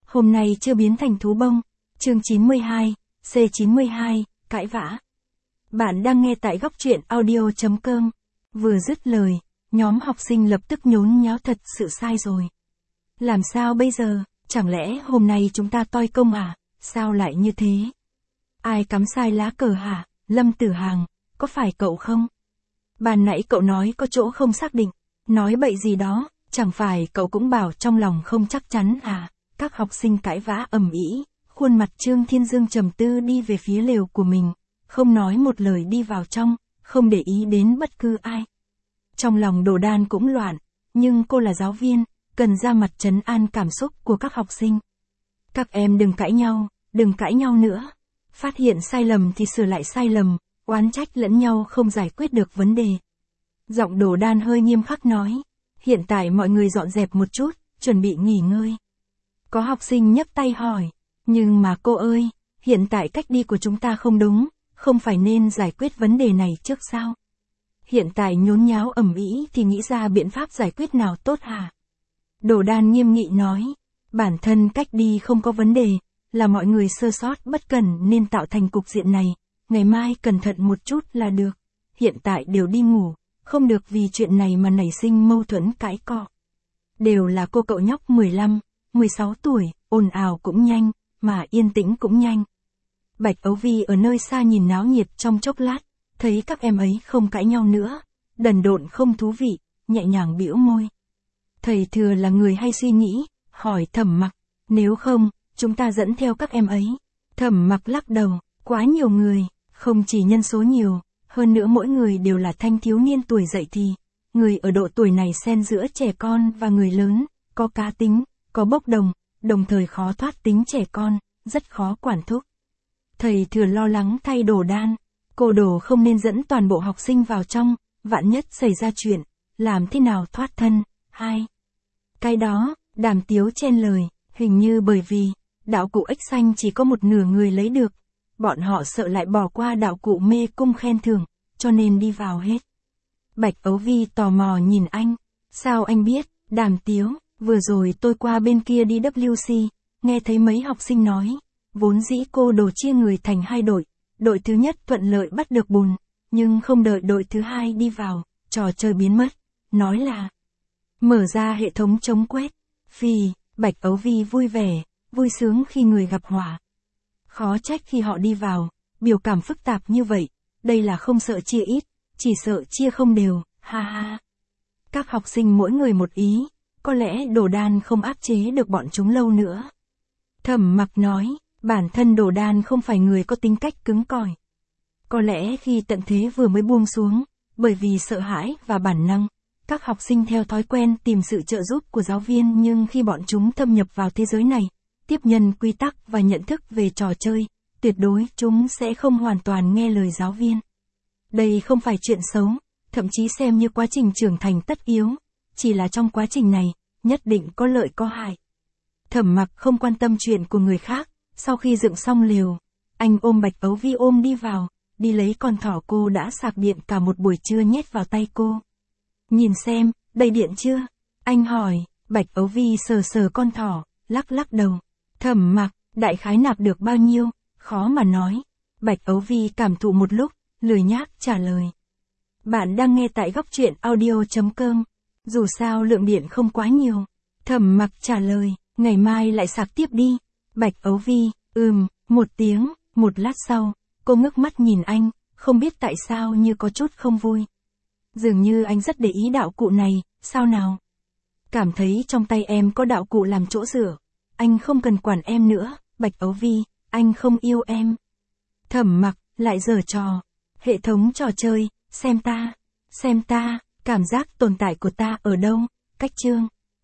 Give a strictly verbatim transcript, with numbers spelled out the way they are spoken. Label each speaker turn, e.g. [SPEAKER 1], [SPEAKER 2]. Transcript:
[SPEAKER 1] Hôm nay chưa biến thành thú bông. Chương chín mươi hai, C chín mươi hai, cãi vã. Bạn đang nghe tại góc truyện audio.com. Vừa dứt lời, nhóm học sinh lập tức nhốn nháo thật sự sai rồi. Làm sao bây giờ, chẳng lẽ hôm nay chúng ta toi công à, sao lại như thế? Ai cắm sai lá cờ hả, Lâm Tử Hàng, có phải cậu không? Ban nãy cậu nói có chỗ không xác định, nói bậy gì đó, chẳng phải cậu cũng bảo trong lòng không chắc chắn à? Các học sinh cãi vã ầm ĩ, khuôn mặt Trương Thiên Dương trầm tư đi về phía lều của mình, không nói một lời đi vào trong, không để ý đến bất cứ ai. Trong lòng Đồ Đan cũng loạn, nhưng cô là giáo viên, cần ra mặt trấn an cảm xúc của các học sinh. Các em đừng cãi nhau, đừng cãi nhau nữa. Phát hiện sai lầm thì sửa lại sai lầm, oán trách lẫn nhau không giải quyết được vấn đề. Giọng Đồ Đan hơi nghiêm khắc nói, hiện tại mọi người dọn dẹp một chút, chuẩn bị nghỉ ngơi. Có học sinh nhấc tay hỏi, nhưng mà cô ơi, hiện tại cách đi của chúng ta không đúng, không phải nên giải quyết vấn đề này trước sao? Hiện tại nhốn nháo ầm ĩ thì nghĩ ra biện pháp giải quyết nào tốt hả? Đồ Đan nghiêm nghị nói, bản thân cách đi không có vấn đề, là mọi người sơ sót bất cẩn nên tạo thành cục diện này, ngày mai cẩn thận một chút là được. Hiện tại đều đi ngủ, không được vì chuyện này mà nảy sinh mâu thuẫn cãi cọ. Đều là cô cậu nhóc mười lăm, mười sáu tuổi, ồn ào cũng nhanh, mà yên tĩnh cũng nhanh. Bạch Ấu Vi ở nơi xa nhìn náo nhiệt trong chốc lát, thấy các em ấy không cãi nhau nữa, đần độn không thú vị, nhẹ nhàng bĩu môi. Thầy Thừa là người hay suy nghĩ, hỏi Thẩm Mặc, nếu không, chúng ta dẫn theo các em ấy. Thẩm Mặc lắc đầu, quá nhiều người, không chỉ nhân số nhiều, hơn nữa mỗi người đều là thanh thiếu niên tuổi dậy thì, người ở độ tuổi này xen giữa trẻ con và người lớn, có cá tính, có bốc đồng, đồng thời khó thoát tính trẻ con, rất khó quản thúc. Thầy Thừa lo lắng thay Đồ Đan, cô Đồ không nên dẫn toàn bộ học sinh vào trong, vạn nhất xảy ra chuyện, làm thế nào thoát thân. Hai. Cái đó, Đàm Tiếu chen lời, hình như bởi vì, đạo cụ ếch xanh chỉ có một nửa người lấy được, bọn họ sợ lại bỏ qua đạo cụ mê cung khen thưởng, cho nên đi vào hết. Bạch Ấu Vi tò mò nhìn anh, sao anh biết? Đàm Tiếu, vừa rồi tôi qua bên kia đi W C, nghe thấy mấy học sinh nói, vốn dĩ cô Đồ chia người thành hai đội, đội thứ nhất thuận lợi bắt được bùn, nhưng không đợi đội thứ hai đi vào, trò chơi biến mất, nói là mở ra hệ thống chống quét. Phì, Bạch Ấu Vi vui vẻ, vui sướng khi người gặp họa. Khó trách khi họ đi vào, biểu cảm phức tạp như vậy, đây là không sợ chia ít, chỉ sợ chia không đều, ha ha. Các học sinh mỗi người một ý, có lẽ Đồ Đan không áp chế được bọn chúng lâu nữa. Thẩm Mặc nói, bản thân Đồ Đan không phải người có tính cách cứng cỏi. Có lẽ khi tận thế vừa mới buông xuống, bởi vì sợ hãi và bản năng, các học sinh theo thói quen tìm sự trợ giúp của giáo viên, nhưng khi bọn chúng thâm nhập vào thế giới này, tiếp nhận quy tắc và nhận thức về trò chơi, tuyệt đối chúng sẽ không hoàn toàn nghe lời giáo viên. Đây không phải chuyện xấu, thậm chí xem như quá trình trưởng thành tất yếu, chỉ là trong quá trình này, nhất định có lợi có hại. Thẩm Mặc không quan tâm chuyện của người khác, sau khi dựng xong lều, anh ôm Bạch Ấu Vi ôm đi vào, đi lấy con thỏ cô đã sạc điện cả một buổi trưa nhét vào tay cô. Nhìn xem, đầy điện chưa? Anh hỏi. Bạch Ấu Vi sờ sờ con thỏ, lắc lắc đầu. Thẩm Mặc, đại khái nạp được bao nhiêu? Khó mà nói. Bạch Ấu Vi cảm thụ một lúc, lười nhác trả lời. Bạn đang nghe tại góc truyện audio.com. Dù sao lượng điện không quá nhiều. Thẩm Mặc trả lời, ngày mai lại sạc tiếp đi. Bạch Ấu Vi, ừm, một tiếng, một lát sau, cô ngước mắt nhìn anh, không biết tại sao như có chút không vui. Dường như anh rất để ý đạo cụ này, sao nào? Cảm thấy trong tay em có đạo cụ làm chỗ dựa, anh không cần quản em nữa. Bạch Ấu Vi, anh không yêu em. Thẩm Mặc, lại giở trò. Hệ thống trò chơi, xem ta, xem ta, cảm giác tồn tại của ta ở đâu, cách chương.